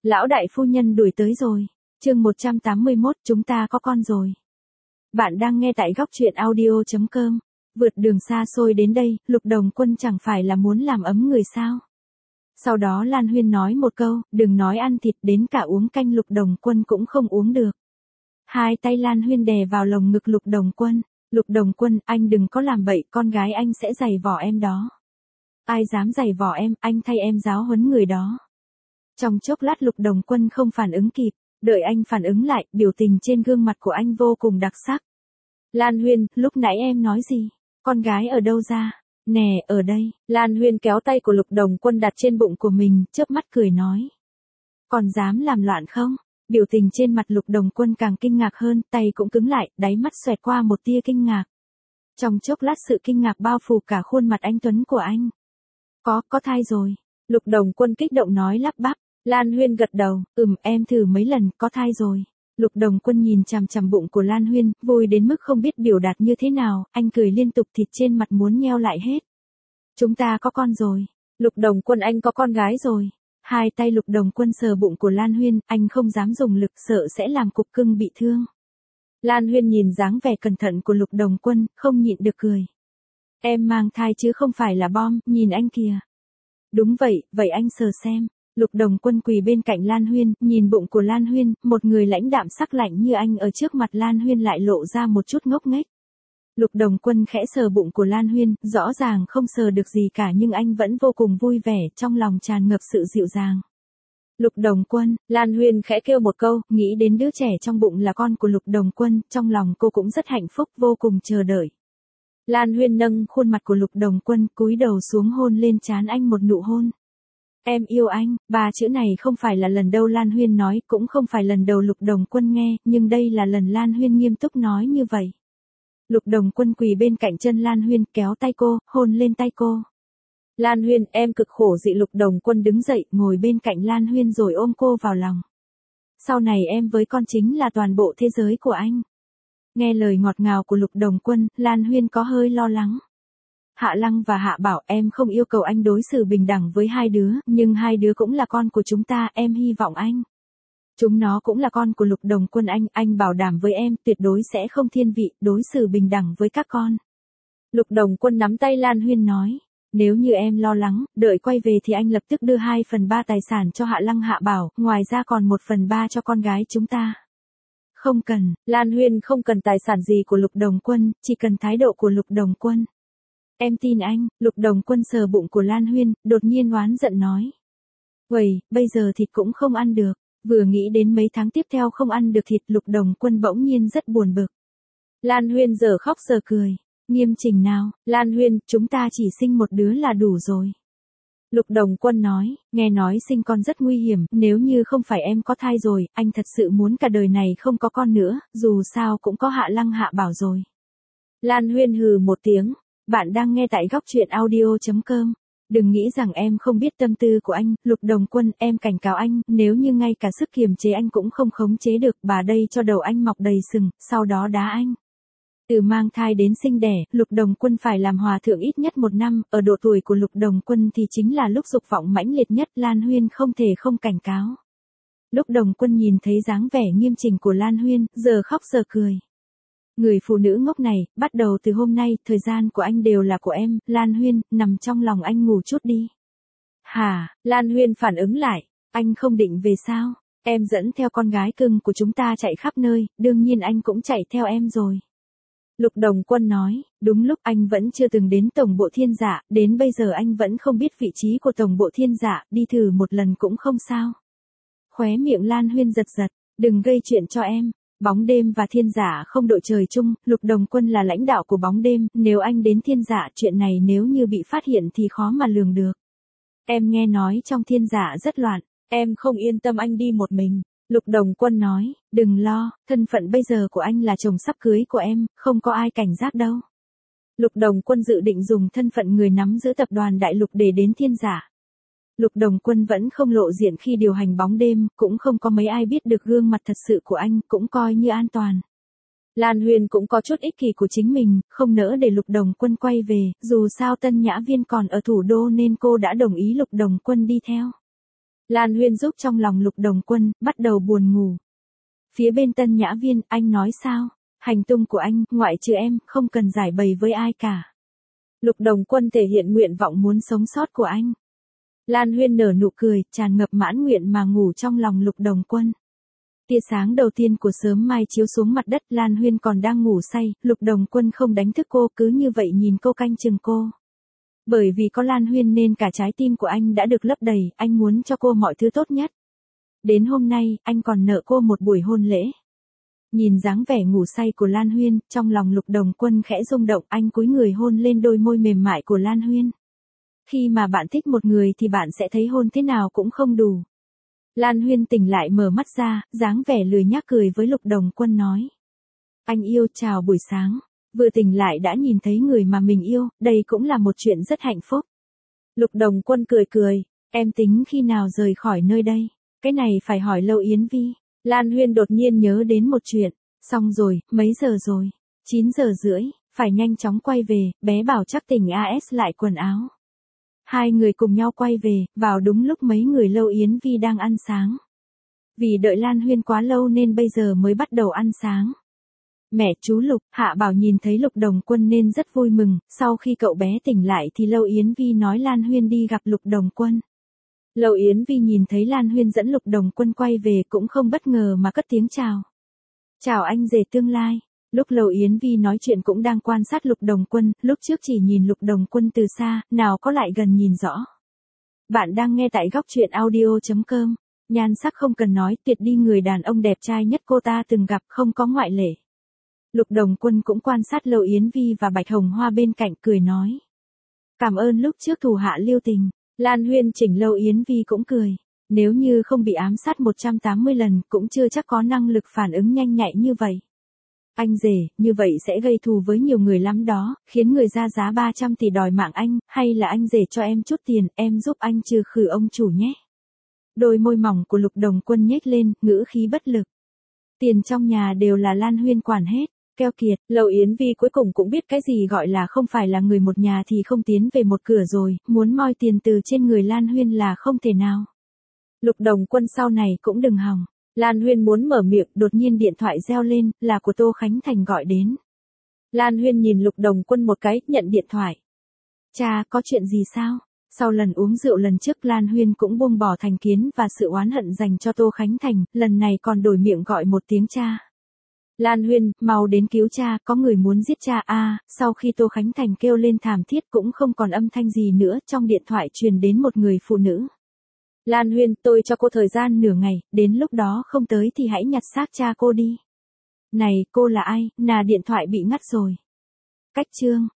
Lão đại phu nhân đuổi tới rồi. Chương 181, chúng ta có con rồi. Bạn đang nghe tại góc truyện audio.com. Vượt đường xa xôi đến đây, Lục Đồng Quân chẳng phải là muốn làm ấm người sao? Sau đó Lan Huyên nói một câu, đừng nói ăn thịt, đến cả uống canh Lục Đồng Quân cũng không uống được. Hai tay Lan Huyên đè vào lồng ngực Lục Đồng Quân. Lục Đồng Quân, anh đừng có làm bậy, con gái anh sẽ giày vò em đó. Ai dám giày vò em, anh thay em giáo huấn người đó. Trong chốc lát Lục Đồng Quân không phản ứng kịp, đợi anh phản ứng lại, biểu tình trên gương mặt của anh vô cùng đặc sắc. Lan Huyên, lúc nãy em nói gì? Con gái ở đâu ra? Nè, ở đây. Lan Huyên kéo tay của Lục Đồng Quân đặt trên bụng của mình, chớp mắt cười nói. Còn dám làm loạn không? Biểu tình trên mặt Lục Đồng Quân càng kinh ngạc hơn, tay cũng cứng lại, đáy mắt xoẹt qua một tia kinh ngạc. Trong chốc lát sự kinh ngạc bao phủ cả khuôn mặt anh tuấn của anh. Có thai rồi. Lục Đồng Quân kích động nói lắp bắp. Lan Huyên gật đầu, em thử mấy lần, có thai rồi. Lục Đồng Quân nhìn chằm chằm bụng của Lan Huyên, vui đến mức không biết biểu đạt như thế nào, anh cười liên tục, thịt trên mặt muốn nheo lại hết. Chúng ta có con rồi. Lục Đồng Quân, anh có con gái rồi. Hai tay Lục Đồng Quân sờ bụng của Lan Huyên, anh không dám dùng lực, sợ sẽ làm cục cưng bị thương. Lan Huyên nhìn dáng vẻ cẩn thận của Lục Đồng Quân, không nhịn được cười. Em mang thai chứ không phải là bom, nhìn anh kìa. Đúng vậy, vậy anh sờ xem. Lục Đồng Quân quỳ bên cạnh Lan Huyên, nhìn bụng của Lan Huyên, một người lãnh đạm sắc lạnh như anh ở trước mặt Lan Huyên lại lộ ra một chút ngốc nghếch. Lục Đồng Quân khẽ sờ bụng của Lan Huyên, rõ ràng không sờ được gì cả nhưng anh vẫn vô cùng vui vẻ, trong lòng tràn ngập sự dịu dàng. Lục Đồng Quân, Lan Huyên khẽ kêu một câu, nghĩ đến đứa trẻ trong bụng là con của Lục Đồng Quân, trong lòng cô cũng rất hạnh phúc, vô cùng chờ đợi. Lan Huyên nâng khuôn mặt của Lục Đồng Quân, cúi đầu xuống hôn lên trán anh một nụ hôn. Em yêu anh, ba chữ này không phải là lần đầu Lan Huyên nói, cũng không phải lần đầu Lục Đồng Quân nghe, nhưng đây là lần Lan Huyên nghiêm túc nói như vậy. Lục Đồng Quân quỳ bên cạnh chân Lan Huyên, kéo tay cô, hôn lên tay cô. Lan Huyên, em cực khổ dị. Lục Đồng Quân đứng dậy, ngồi bên cạnh Lan Huyên rồi ôm cô vào lòng. Sau này em với con chính là toàn bộ thế giới của anh. Nghe lời ngọt ngào của Lục Đồng Quân, Lan Huyên có hơi lo lắng. Hạ Lăng và Hạ Bảo, em không yêu cầu anh đối xử bình đẳng với hai đứa, nhưng hai đứa cũng là con của chúng ta, em hy vọng anh. Chúng nó cũng là con của Lục Đồng Quân anh bảo đảm với em, tuyệt đối sẽ không thiên vị, đối xử bình đẳng với các con. Lục Đồng Quân nắm tay Lan Huyên nói, nếu như em lo lắng, đợi quay về thì anh lập tức đưa 2/3 tài sản cho Hạ Lăng Hạ Bảo, ngoài ra còn 1/3 cho con gái chúng ta. Không cần, Lan Huyên không cần tài sản gì của Lục Đồng Quân, chỉ cần thái độ của Lục Đồng Quân. Em tin anh. Lục Đồng Quân sờ bụng của Lan Huyên, đột nhiên oán giận nói. Uầy, bây giờ thịt cũng không ăn được. Vừa nghĩ đến mấy tháng tiếp theo không ăn được thịt, Lục Đồng Quân bỗng nhiên rất buồn bực. Lan Huyên giờ khóc giờ cười. Nghiêm chỉnh nào, Lan Huyên, chúng ta chỉ sinh một đứa là đủ rồi. Lục Đồng Quân nói, nghe nói sinh con rất nguy hiểm, nếu như không phải em có thai rồi, anh thật sự muốn cả đời này không có con nữa, dù sao cũng có Hạ Lăng Hạ Bảo rồi. Lan Huyên hừ một tiếng. Bạn đang nghe tại góc truyện audio.com. Đừng nghĩ rằng em không biết tâm tư của anh, Lục Đồng Quân, em cảnh cáo anh, nếu như ngay cả sức kiềm chế anh cũng không khống chế được, bà đây cho đầu anh mọc đầy sừng, sau đó đá anh. Từ mang thai đến sinh đẻ, Lục Đồng Quân phải làm hòa thượng ít nhất 1 năm, ở độ tuổi của Lục Đồng Quân thì chính là lúc dục vọng mãnh liệt nhất, Lan Huyên không thể không cảnh cáo. Lục Đồng Quân nhìn thấy dáng vẻ nghiêm chỉnh của Lan Huyên, giờ khóc giờ cười. Người phụ nữ ngốc này, bắt đầu từ hôm nay, thời gian của anh đều là của em, Lan Huyên, nằm trong lòng anh ngủ chút đi. Hả, Lan Huyên phản ứng lại, anh không định về sao? Em dẫn theo con gái cưng của chúng ta chạy khắp nơi, đương nhiên anh cũng chạy theo em rồi. Lục Đồng Quân nói, đúng lúc anh vẫn chưa từng đến Tổng bộ Thiên Dạ, đến bây giờ anh vẫn không biết vị trí của Tổng bộ Thiên Dạ, đi thử một lần cũng không sao. Khóe miệng Lan Huyên giật giật, đừng gây chuyện cho em. Bóng đêm và Thiên Dạ không đội trời chung, Lục Đồng Quân là lãnh đạo của bóng đêm, nếu anh đến Thiên Dạ chuyện này nếu như bị phát hiện thì khó mà lường được. Em nghe nói trong Thiên Dạ rất loạn, em không yên tâm anh đi một mình. Lục Đồng Quân nói, đừng lo, thân phận bây giờ của anh là chồng sắp cưới của em, không có ai cảnh giác đâu. Lục Đồng Quân dự định dùng thân phận người nắm giữ tập đoàn Đại Lục để đến Thiên Dạ. Lục Đồng Quân vẫn không lộ diện khi điều hành bóng đêm, cũng không có mấy ai biết được gương mặt thật sự của anh, cũng coi như an toàn. Lan Huyên cũng có chút ích kỷ của chính mình, không nỡ để Lục Đồng Quân quay về, dù sao Tân Nhã Viên còn ở thủ đô nên cô đã đồng ý Lục Đồng Quân đi theo. Lan Huyên giúp trong lòng Lục Đồng Quân, bắt đầu buồn ngủ. Phía bên Tân Nhã Viên, anh nói sao? Hành tung của anh, ngoại trừ em, không cần giải bày với ai cả. Lục Đồng Quân thể hiện nguyện vọng muốn sống sót của anh. Lan Huyên nở nụ cười, tràn ngập mãn nguyện mà ngủ trong lòng Lục Đồng Quân. Tia sáng đầu tiên của sớm mai chiếu xuống mặt đất, Lan Huyên còn đang ngủ say, Lục Đồng Quân không đánh thức cô, cứ như vậy nhìn cô canh chừng cô. Bởi vì có Lan Huyên nên cả trái tim của anh đã được lấp đầy, anh muốn cho cô mọi thứ tốt nhất. Đến hôm nay, anh còn nợ cô một buổi hôn lễ. Nhìn dáng vẻ ngủ say của Lan Huyên, trong lòng Lục Đồng Quân khẽ rung động, anh cúi người hôn lên đôi môi mềm mại của Lan Huyên. Khi mà bạn thích một người thì bạn sẽ thấy hôn thế nào cũng không đủ. Lan Huyên tỉnh lại mở mắt ra, dáng vẻ lười nhác cười với Lục Đồng Quân nói. Anh yêu, chào buổi sáng. Vừa tỉnh lại đã nhìn thấy người mà mình yêu, đây cũng là một chuyện rất hạnh phúc. Lục Đồng Quân cười cười, em tính khi nào rời khỏi nơi đây? Cái này phải hỏi Lâu Yến Vi. Lan Huyên đột nhiên nhớ đến một chuyện. Xong rồi, mấy giờ rồi? 9 giờ rưỡi, phải nhanh chóng quay về, bé bảo chắc tỉnh AS lại quần áo. Hai người cùng nhau quay về, vào đúng lúc mấy người Lâu Yến Vi đang ăn sáng. Vì đợi Lan Huyên quá lâu nên bây giờ mới bắt đầu ăn sáng. Mẹ chú Lục, Hạ Bảo nhìn thấy Lục Đồng Quân nên rất vui mừng, sau khi cậu bé tỉnh lại thì Lâu Yến Vi nói Lan Huyên đi gặp Lục Đồng Quân. Lâu Yến Vi nhìn thấy Lan Huyên dẫn Lục Đồng Quân quay về cũng không bất ngờ mà cất tiếng chào. Chào anh rể tương lai. Lúc Lâu Yến Vi nói chuyện cũng đang quan sát Lục Đồng Quân, lúc trước chỉ nhìn Lục Đồng Quân từ xa, nào có lại gần nhìn rõ. Bạn đang nghe tại góc truyện audio.com. Nhan sắc không cần nói, tuyệt đi người đàn ông đẹp trai nhất cô ta từng gặp, không có ngoại lệ. Lục Đồng Quân cũng quan sát Lâu Yến Vi và Bạch Hồng Hoa bên cạnh cười nói. Cảm ơn lúc trước thủ hạ lưu tình. Lan Huyên chỉnh Lâu Yến Vi cũng cười. Nếu như không bị ám sát 180 lần cũng chưa chắc có năng lực phản ứng nhanh nhạy như vậy. Anh rể, như vậy sẽ gây thù với nhiều người lắm đó, khiến người ra giá 300 tỷ đòi mạng anh, hay là anh rể cho em chút tiền, em giúp anh trừ khử ông chủ nhé. Đôi môi mỏng của Lục Đồng Quân nhếch lên, ngữ khí bất lực. Tiền trong nhà đều là Lan Huyên quản hết. Keo kiệt, Lâu Yến Vi cuối cùng cũng biết cái gì gọi là không phải là người một nhà thì không tiến về một cửa rồi, muốn moi tiền từ trên người Lan Huyên là không thể nào. Lục Đồng Quân sau này cũng đừng hòng. Lan Huyên muốn mở miệng, đột nhiên điện thoại reo lên, là của Tô Khánh Thành gọi đến. Lan Huyên nhìn Lục Đồng Quân một cái, nhận điện thoại. Cha, có chuyện gì sao? Sau lần uống rượu lần trước Lan Huyên cũng buông bỏ thành kiến và sự oán hận dành cho Tô Khánh Thành, lần này còn đổi miệng gọi một tiếng cha. Lan Huyên, mau đến cứu cha, có người muốn giết cha a. Sau khi Tô Khánh Thành kêu lên thảm thiết cũng không còn âm thanh gì nữa, trong điện thoại truyền đến một người phụ nữ. Lan Huyên, tôi cho cô thời gian nửa ngày, đến lúc đó không tới thì hãy nhặt xác cha cô đi. Này, cô là ai, điện thoại bị ngắt rồi. Cách chương.